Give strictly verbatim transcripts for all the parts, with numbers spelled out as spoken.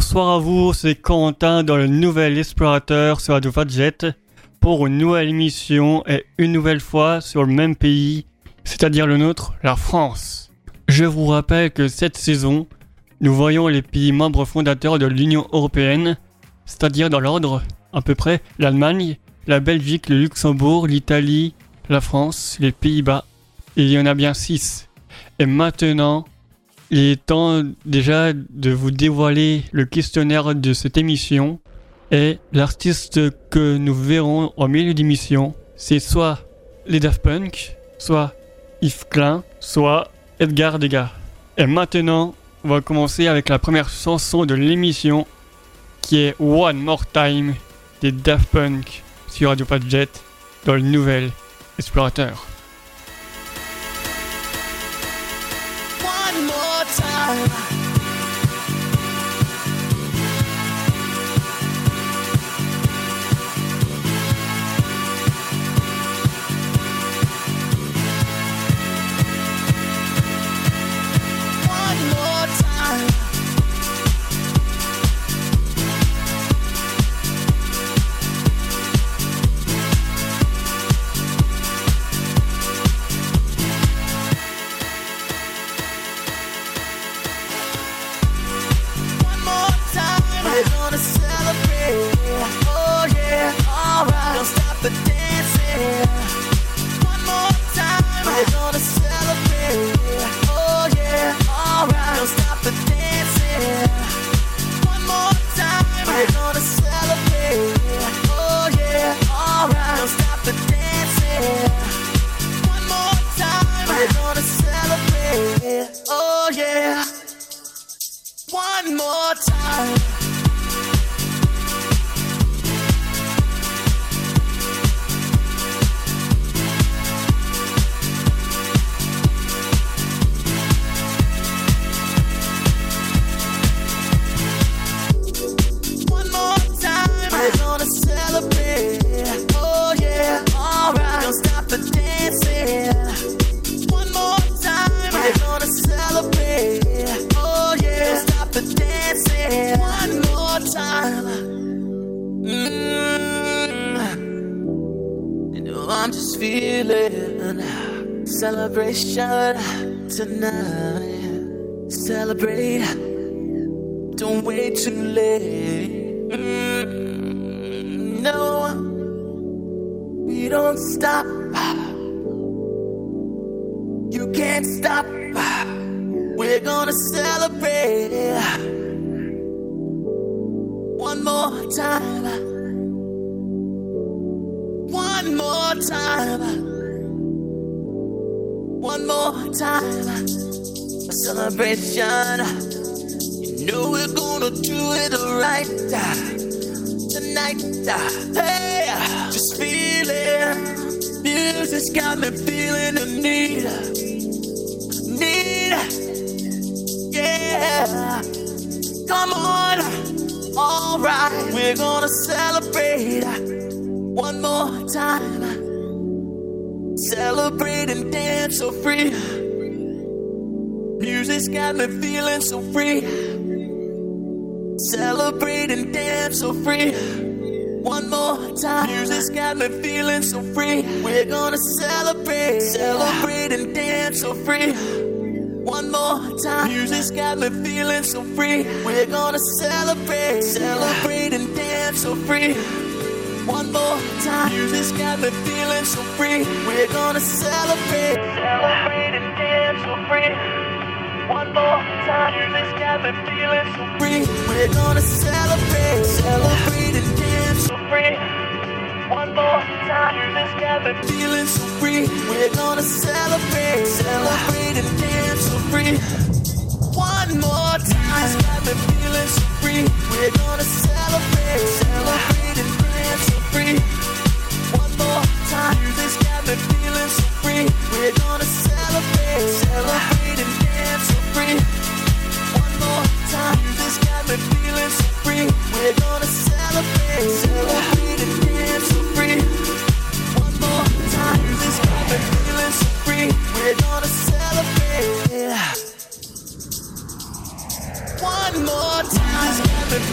Bonsoir à vous, c'est Quentin dans le Nouvel Explorateur sur Radio Fadjet pour une nouvelle émission et une nouvelle fois sur le même pays, c'est-à-dire le nôtre, la France. Je vous rappelle que cette saison, nous voyons les pays membres fondateurs de l'Union Européenne, c'est-à-dire dans l'ordre, à peu près, l'Allemagne, la Belgique, le Luxembourg, l'Italie, la France, les Pays-Bas. Il y en a bien six. Et maintenant, il est temps déjà de vous dévoiler le questionnaire de cette émission. Et l'artiste que nous verrons au milieu d'émission, c'est soit les Daft Punk, soit Yves Klein, soit Edgar Degas. Et maintenant, on va commencer avec la première chanson de l'émission, qui est One More Time des Daft Punk sur Radio Fadjet dans le Nouvel Explorateur. One more time. Celebration tonight. Celebrate. Don't wait too late. Mm, no, we don't stop. You can't stop. We're gonna celebrate. One more time. One more time. One more time, a celebration. You know we're gonna do it right tonight. Hey, just feel it. Music's got me feeling the need, need. Yeah, come on, all right. We're gonna celebrate one more time. Celebrate and dance so free. Music's got me feeling so free. Celebrate and dance so free. One more time. Music's got me feeling so free. We're gonna celebrate. Celebrate and dance so free. One more time. Music's got me feeling so free. We're gonna celebrate. Celebrate and dance so free. One more time. Music's got me feeling so free. We're gonna celebrate. Celebrate and dance so free. One more time. Music's got me feeling so free. We're gonna celebrate. Celebrate and dance so free. One more time. Music's got me feeling so free. We're gonna celebrate. Celebrate and dance so free. One more time. Music's got me feeling so free. We're gonna celebrate. Celebrate and dance so free. One more time. Music's got me feeling so free. We're gonna celebrate. Celebrate and dance so free. One more time. Music's got me feeling so free. We're gonna celebrate. Celebrate and dance so free. One more time. Music's got me feeling so free. We're gonna celebrate. One more time. Music's got me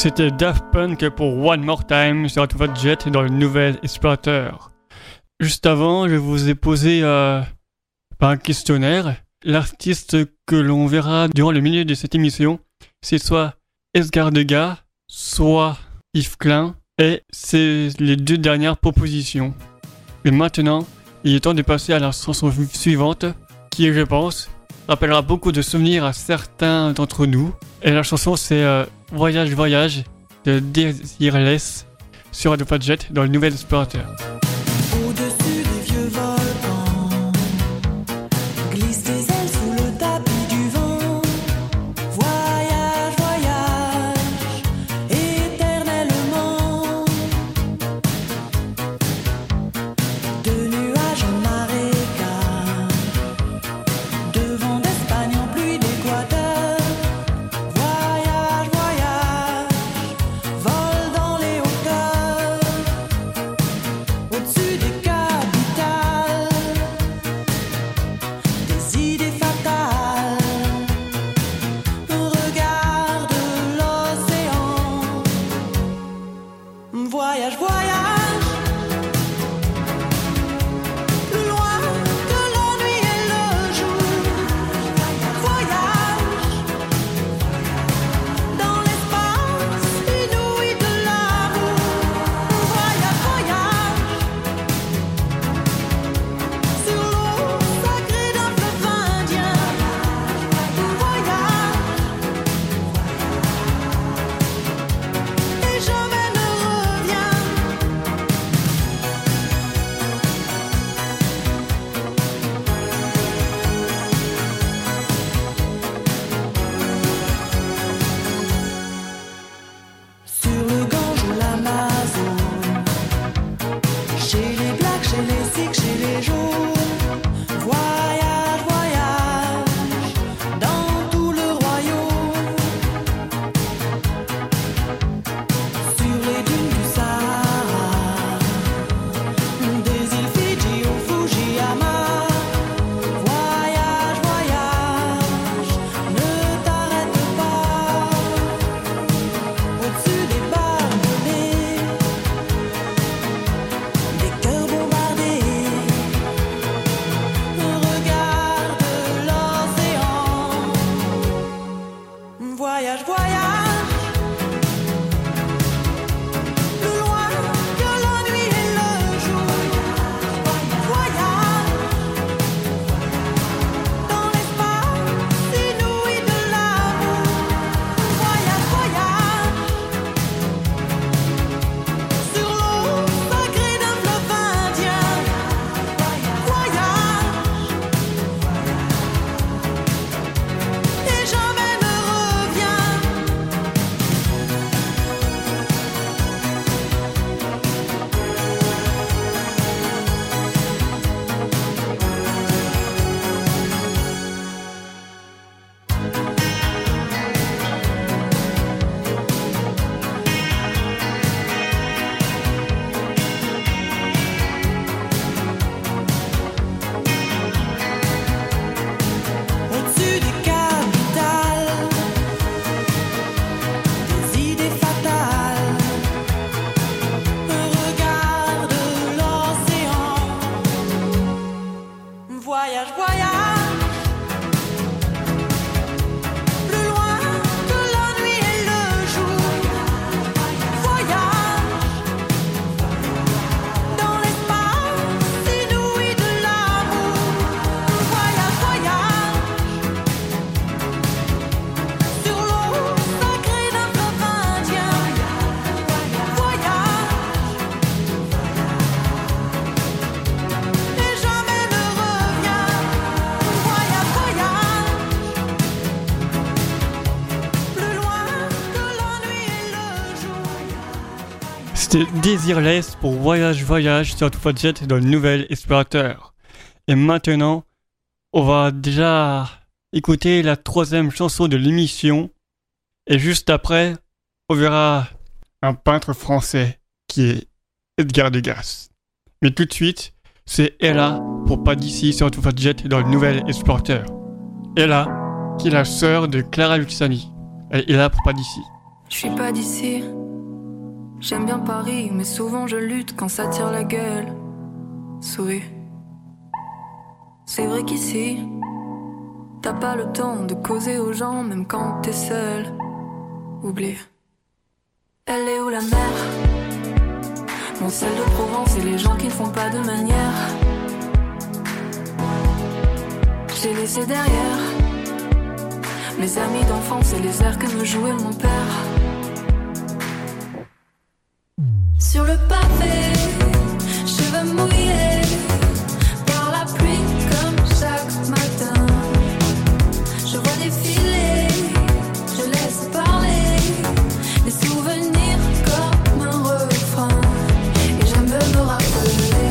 C'était Daft Punk pour One More Time sur Tout Votre Jet dans le nouvel explorateur. Juste avant, je vous ai posé euh, un questionnaire. L'artiste que l'on verra durant le milieu de cette émission, c'est soit Edgar Degas, soit Yves Klein, et c'est les deux dernières propositions. Et maintenant, il est temps de passer à la chanson suivante, qui, je pense, rappellera beaucoup de souvenirs à certains d'entre nous. Et la chanson, c'est euh, Voyage, Voyage de Desireless sur Radio Jet dans le nouvel explorateur. Au-dessus des vieux volcans, glisse tes ailes sous le tapis du vent. Voyage, voyage, éternellement. De nuages en marécage, de vent d'Espagne en pluie d'Équateur. Voyage, voyage, vol dans les hauteurs. Au-dessus des capitales, des idées fatales. Regarde l'océan. Voyage, voyage, plus loin que la nuit et le jour. Voyage, dans l'espace inouï de l'amour. Voyage, voyage, sur l'eau sacrée d'un fleuve indien. Voyage, et jamais ne revient. Sur le Gange ou l'Amazone, chez les Blacks, chez les Sikhs, chez les Jaunes. Voyage, voyage, dans tout le royaume. Sur les dunes du Sahara, des îles Fidji au Fujiyama. Voyage, voyage, ne t'arrête pas. Au-dessus des barbelés, des cœurs bombardés. Regarde l'océan. Voyage, voyage, plus loin que la nuit et le jour. Voyage, dans l'espace inouï de l'amour. Voyage, voyage, sur l'eau sacrée d'un fleuve indien. Voyage, et jamais ne revient. Au-dessus des capitales, des idées fatales. Regarde l'océan. Voyage, voyage, plus loin que la nuit et le jour. Voyage, dans l'espace inouï de l'amour. Voyage, voyage, sur l'eau sacrée d'un fleuve indien. Voyage, et jamais ne revient. Voyage, voyage, plus loin que la nuit et le jour. C'était Desireless pour Voyage, Voyage sur Tout Votre Jet dans le nouvel explorateur. Et maintenant, on va déjà écouter la troisième chanson de l'émission. Et juste après, on verra un peintre français qui est Edgar Degas. Mais tout de suite, c'est Ella pour Pas d'ici sur Tout Votre Jet dans le nouvel explorateur. Ella, qui est la sœur de Clara Luciani. Elle est là pour Pas d'ici. Je suis pas d'ici. J'aime bien Paris, mais souvent je lutte quand ça tire la gueule. Souris. C'est vrai qu'ici, t'as pas le temps de causer aux gens, même quand t'es seul. Oublie. Elle est où la mer? Mon sel de Provence et les gens qui ne font pas de manière. J'ai laissé derrière mes amis d'enfance et les airs que me jouait mon père. Sur le pavé, cheveux mouillés par la pluie comme chaque matin. Je vois défiler, je laisse parler les souvenirs comme un refrain. Et j'aime me rappeler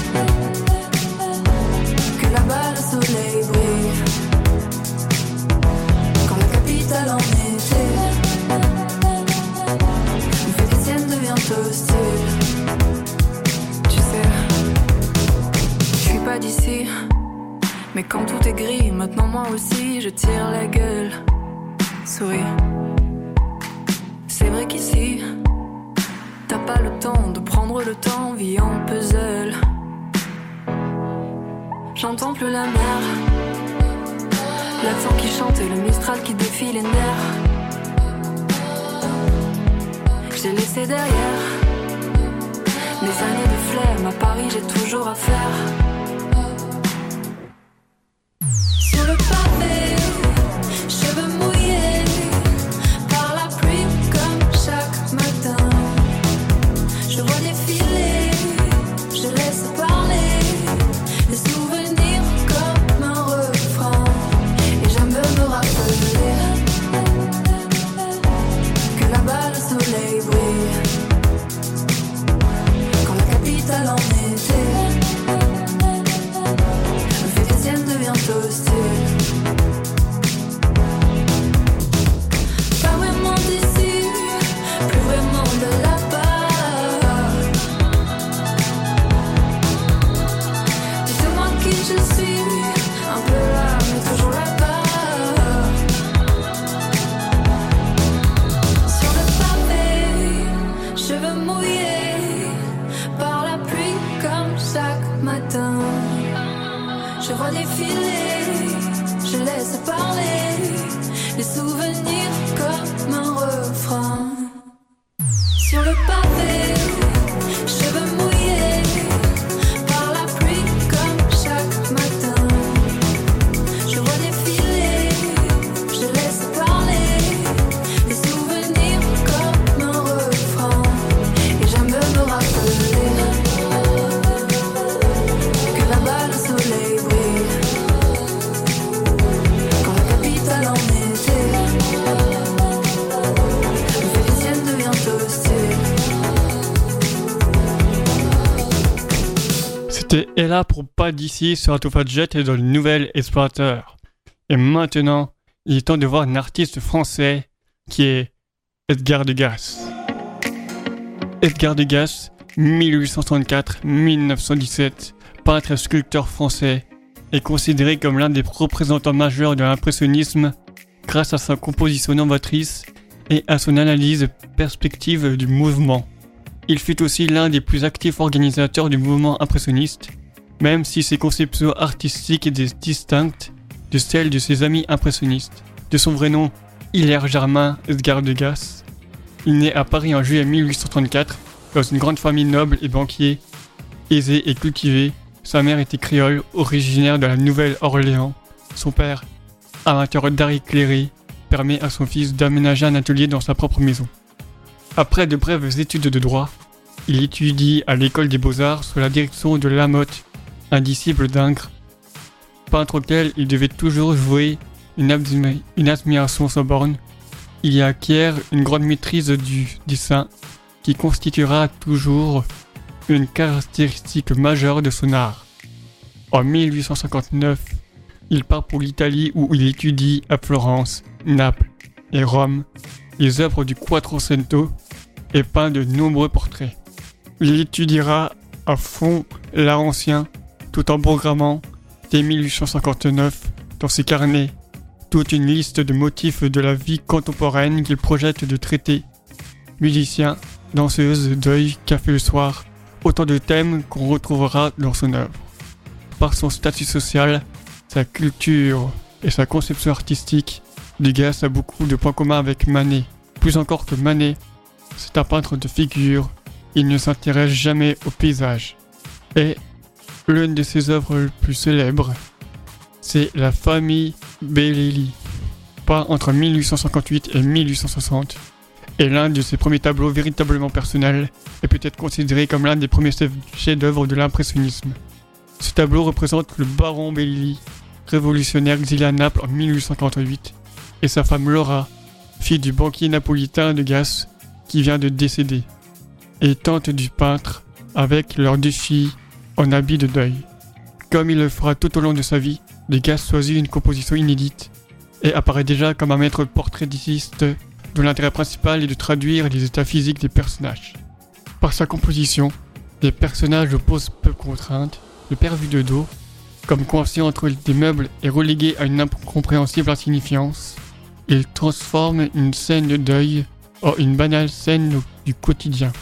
que là-bas le soleil brille quand la capitale en été me fait des siennes devient hostile. Tu sais, je suis pas d'ici, mais quand tout est gris, maintenant moi aussi je tire la gueule. Souris. C'est vrai qu'ici, t'as pas le temps de prendre le temps, vie en puzzle. J'entends plus la mer, l'accent qui chante et le mistral qui défie les nerfs. J'ai laissé derrière mes années de flemme, à Paris j'ai toujours à faire. Sur le pavé, cheveux mouillés par la pluie comme chaque matin. Je vois défiler, je laisse parler les souvenirs comme un refrain. Et j'aime me rappeler que là-bas le soleil brille quand la capitale en été me fait des siennes devient hostile. Pas vraiment d'ici, plus vraiment de là-bas. Dites-moi qui je suis, un peu là mais toujours là-bas. Sur le pavé, cheveux mouillés par la pluie comme chaque matin. Je vois défiler, je laisse parler les souvenirs comme un refrain. Sur le pavé, cheveux mouillés par la pluie comme chaque matin. Je vois défiler, je laisse parler les souvenirs comme un refrain. Et j'aime me rappeler que là-bas le soleil brille quand la capitale en été me fait des siennes devient hostile. C'était Ella pour Pas d'ici sur Autofat Jet et dans le nouvel Explorateur. Et maintenant, il est temps de voir un artiste français qui est Edgar Degas. Edgar Degas, dix-huit cent soixante-quatre à mille neuf cent dix-sept, peintre et sculpteur français, est considéré comme l'un des représentants majeurs de l'impressionnisme grâce à sa composition novatrice et à son analyse perspective du mouvement. Il fut aussi l'un des plus actifs organisateurs du mouvement impressionniste, même si ses conceptions artistiques étaient distinctes de celles de ses amis impressionnistes. De son vrai nom, Hilaire Germain Edgar Degas, il naît à Paris en juillet mille huit cent trente-quatre dans une grande famille noble et banquier, aisée et cultivée. Sa mère était créole, originaire de la Nouvelle-Orléans. Son père, amateur d'art éclairé, permet à son fils d'aménager un atelier dans sa propre maison. Après de brèves études de droit, il étudie à l'école des beaux-arts sous la direction de Lamotte, un disciple d'Ingres, peintre auquel il devait toujours jouer une, admi- une admiration sans borne. Il y acquiert une grande maîtrise du dessin qui constituera toujours une caractéristique majeure de son art. En mille huit cent cinquante-neuf, il part pour l'Italie où il étudie à Florence, Naples et Rome les œuvres du Quattrocento et peint de nombreux portraits. Il étudiera à fond l'art ancien tout en programmant dès mille huit cent cinquante-neuf dans ses carnets toute une liste de motifs de la vie contemporaine qu'il projette de traiter. Musicien, danseuse, deuil, café le soir, autant de thèmes qu'on retrouvera dans son œuvre. Par son statut social, sa culture et sa conception artistique, Degas a beaucoup de points communs avec Manet. Plus encore que Manet, c'est un peintre de figure, il ne s'intéresse jamais au paysage. Et l'une de ses œuvres les plus célèbres, c'est La famille Bellelli, peint entre mille huit cent cinquante-huit et mille huit cent soixante, et l'un de ses premiers tableaux véritablement personnels est peut-être considéré comme l'un des premiers chefs-d'œuvre de l'impressionnisme. Ce tableau représente le baron Bellelli, révolutionnaire exilé à Naples en mille huit cent quarante-huit, et sa femme Laura, fille du banquier napolitain Degas, qui vient de décéder, et tante du peintre avec leurs deux filles en habit de deuil. Comme il le fera tout au long de sa vie, Degas choisit une composition inédite et apparaît déjà comme un maître portraitiste dont l'intérêt principal est de traduire les états physiques des personnages. Par sa composition, les personnages opposent peu de contraintes, le père vu de dos, comme coincé entre des meubles et relégué à une incompréhensible insignifiance. Il transforme une scène de deuil en une banale scène du quotidien.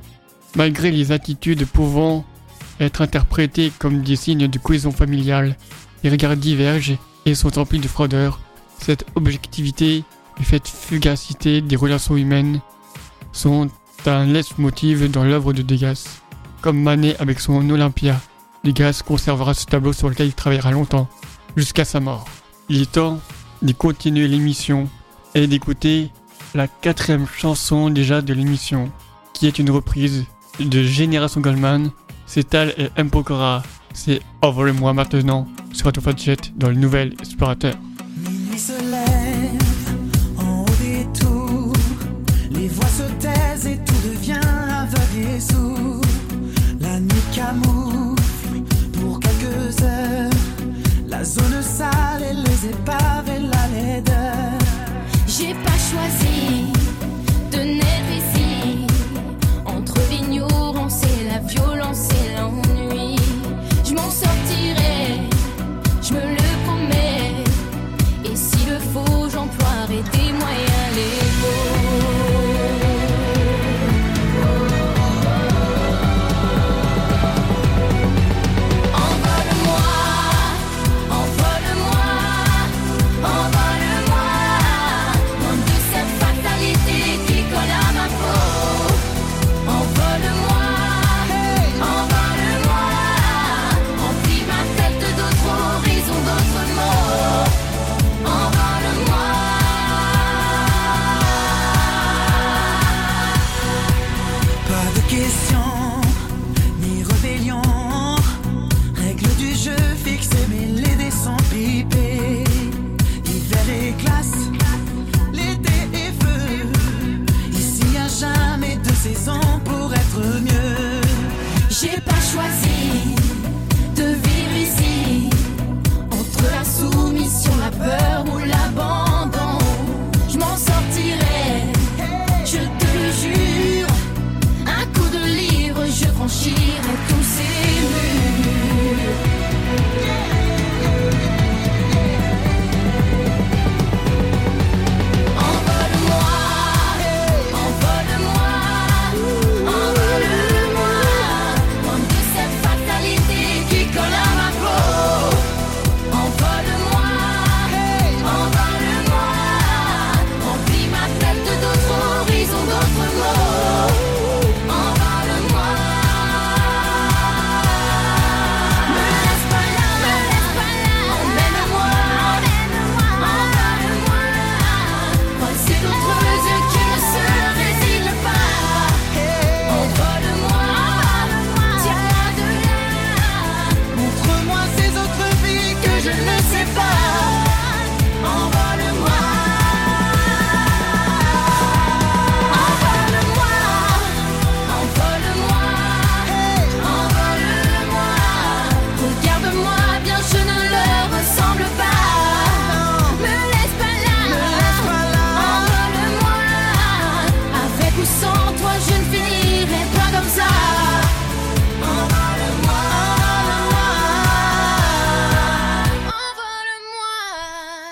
Malgré les attitudes pouvant être interprétées comme des signes de cohésion familiale, les regards divergent et sont emplis de froideur. Cette objectivité et cette fugacité des relations humaines sont un leitmotiv dans l'œuvre de Degas. Comme Manet avec son Olympia, Degas conservera ce tableau sur lequel il travaillera longtemps, jusqu'à sa mort. Il est temps de continuer l'émission et d'écouter la quatrième chanson déjà de l'émission, qui est une reprise de Génération Goldman. C'est Tal et M. Pokora. C'est Envole-moi maintenant sur Radio Fadjet dans le Nouvel Explorateur. Minuit se lève en haut des tours, les voix se taisent et tout devient aveugle et sourd. La nuit camoufle pour quelques heures la zone sale et les épaves et la laideur. J'ai pas choisi de naître ici, entre l'ignorance et la violence et l'ennui. Je m'en sortirai, je me le promets. Et s'il le faut, j'emploierai des moyens légaux. J'ai pas choisi de vivre ici, entre la soumission, la peur ou l'abandon. Je m'en sortirai, je te le jure. Un coup de livre, je franchirai tous ces murs.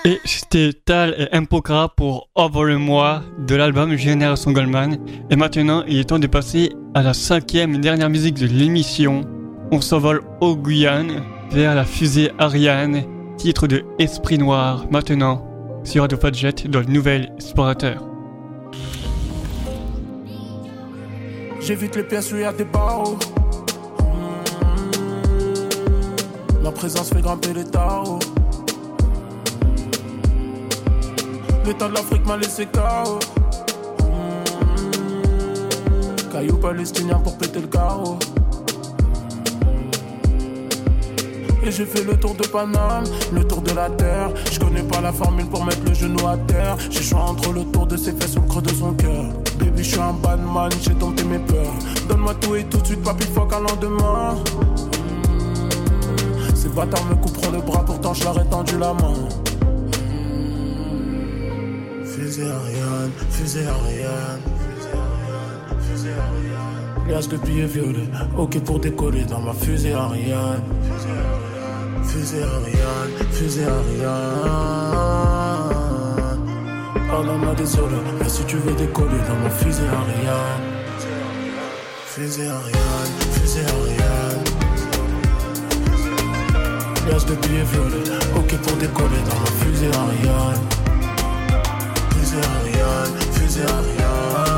Et c'était Tal et Mpokra pour Envole-moi de l'album Génération Goldman. Et maintenant, il est temps de passer à la cinquième et dernière musique de l'émission. On s'envole au Guyane vers la fusée Ariane, titre de Esprit Noir, maintenant sur Radio Fadjet dans le Nouvel Explorateur. J'évite les pièces où il y a des barreaux. Ma présence fait grimper les tarots. L'état de l'Afrique m'a laissé K O. Caillou palestinien pour péter le carreau. Et j'ai fait le tour de Paname, le tour de la terre. Je connais pas la formule pour mettre le genou à terre. J'ai choix entre le tour de ses fesses ou le creux de son cœur. Baby, je suis un bad man, j'ai dompté mes peurs. Donne-moi tout et tout de suite, pas plus fort qu'un lendemain. Ces bâtards me couperont le bras, pourtant je leur ai tendu la main. Fusée Ariane, fusée Ariane, fusée Ariane. Liasse de billets violets, ok pour décoller dans ma fusée Ariane. Fusée Ariane, fusée Ariane. Pardonne-moi désolé, mais si tu veux décoller dans ma fusée Ariane. Fusée Ariane, fusée Ariane. Liasse de billets violets, ok pour décoller dans ma fusée Ariane. Fusée Ariane, fusée Ariane.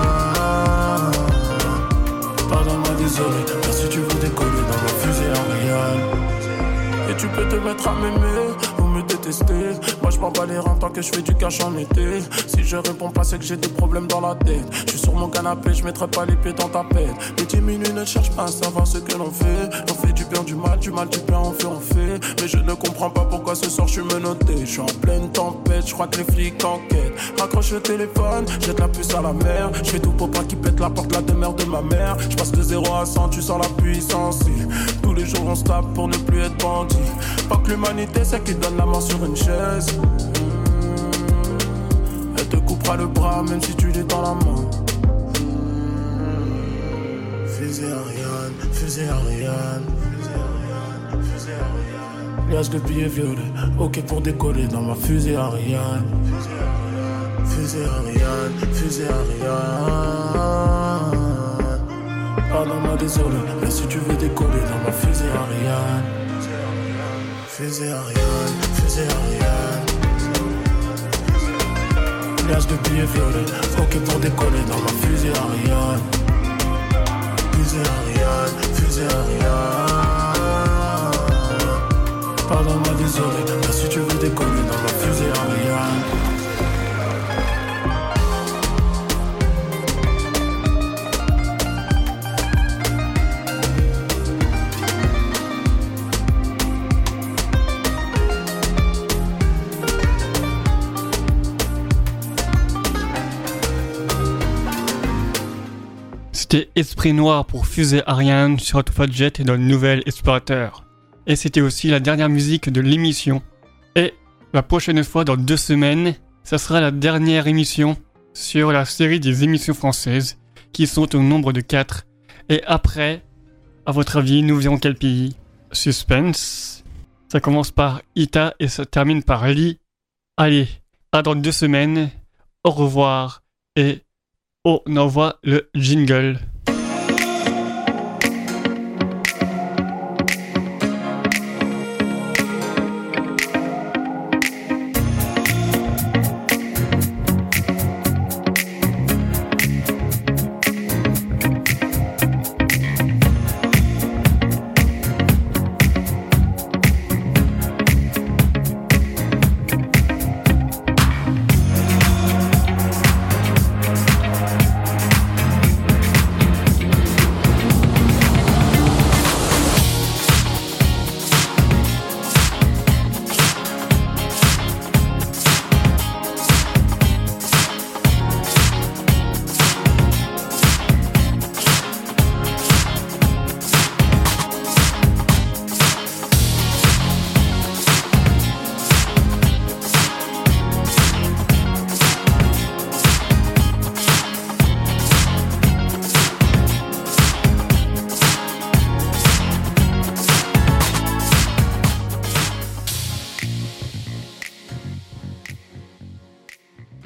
Pardonne-moi désolé, mais si tu veux décoller dans ma fusée Ariane. Et tu peux te mettre à m'aimer ou me détester. Moi je prends pas les reins tant que je fais du cash en été. Si je réponds pas c'est que j'ai des problèmes dans la tête. Je suis sur mon canapé, je mettrai pas les pieds dans ta pète. Les diminués ne cherchent pas à savoir ce que l'on fait. On fait du bien, du mal, du mal, du bien, on fait, on fait. Mais je ne comprends pas pourquoi ce soir je suis menotté. Je suis en pleine tempête, je crois que les flics enquêtent. Raccroche le téléphone, jette la puce à la mer. Je fais tout pour pas qu'il pète la porte, la demeure de ma mère. Je passe de zéro à cent, tu sens la puissance. Tous les jours on se tape pour ne plus être bandit. Pas que l'humanité c'est qui donne la mort sur une chaise. mmh. Elle te coupera le bras même si tu l'es dans la main. mmh. Fusée Ariane, fusée Ariane, fusée Ariane, fusée Ariane. Liasse de billets violets, ok pour décoller dans ma fusée Ariane. Fusée Ariane, fusée Ariane. Pardonne-moi désolé, mais si tu veux décoller dans ma fusée Ariane. Fusée Ariane, fusée Ariane. Liasse de billets violets, ok pour décoller dans ma fusée Ariane. Fusée Ariane, fusée Ariane. Pardonne-moi désolé, mais si tu veux décoller dans ma fusée Ariane. C'était Esprit Noir pour Fusée Ariane sur Radio Fadjet et dans le Nouvel Explorateur. Et c'était aussi la dernière musique de l'émission. Et la prochaine fois, dans deux semaines, ça sera la dernière émission sur la série des émissions françaises, qui sont au nombre de quatre. Et après, à votre avis, nous verrons quel pays? Suspense. Ça commence par Ita et ça termine par Li. Allez, à dans deux semaines. Au revoir et on envoie le jingle.